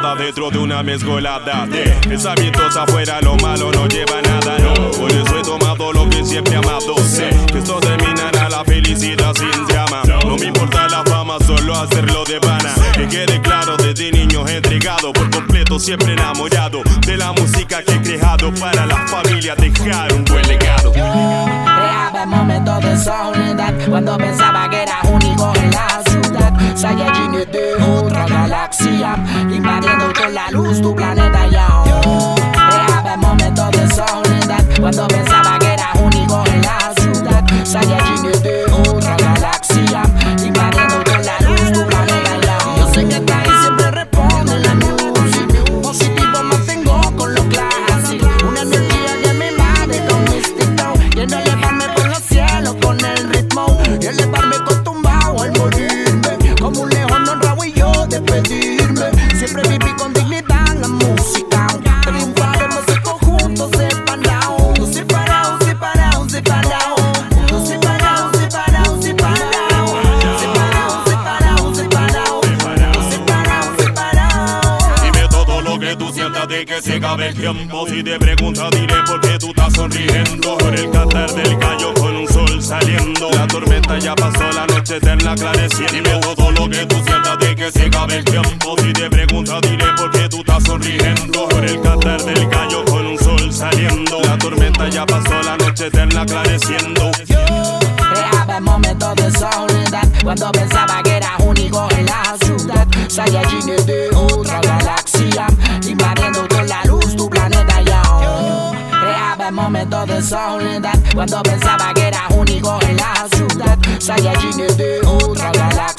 estaba dentro de una mezcolada de pensamientos afuera, lo malo no lleva nada, no. Por eso he tomado lo que siempre he amado. Sé que esto terminará, la felicidad sin drama. No me importa la fama, solo hacerlo de pana. Que quede claro, desde niño entregado por completo, siempre enamorado de la música que he creado para la familia, dejar un buen legado. Creaba momentos de soledad cuando pensaba que era único en la ciudad. Saiyajin de otra galaxia, invadiendo con la luz tu planeta ya. Creaba momentos de soledad cuando pensaba que era único en la ciudad. Saiyajin de otra galaxia, invadiendo con la luz tu planeta ya. Yo sé que está ahí, siempre responde la music. Positivo mantengo con lo clásico. Una energía que me invade con místico. Quiero elevarme por los cielos con el ritmo y elevarme acostumbrado al morirme. Como un león honrado y yo despedirme. Siempre viví con dignidad la música. Triunfaremos en conjunto separado. Separado, separado, separado. Separado, separado, separado. Separado, separado, separado. Separado, separado. Dime todo lo que tú sientas de que se acabe el tiempo. Si te preguntas diré por qué tú estás sonriendo. Por el cantar del gallo con un sol saliendo. La tormenta ya pasó, la noche eterna aclareciendo. Dime todo lo que tú sientas de que se acabe el tiempo. Si te preguntas diré por qué tú estás sonriendo. Por el cantar del gallo con un sol saliendo. La tormenta ya pasó, la noche eterna aclareciendo. Creaba momentos de soledad cuando pensaba que era único en la ciudad. Saiyajin de otra galaxia, invadiendo con la luz tu planeta ya. Creaba momentos de soledad cuando pensaba que era único en la ciudad. Saiyajin de otra galaxia.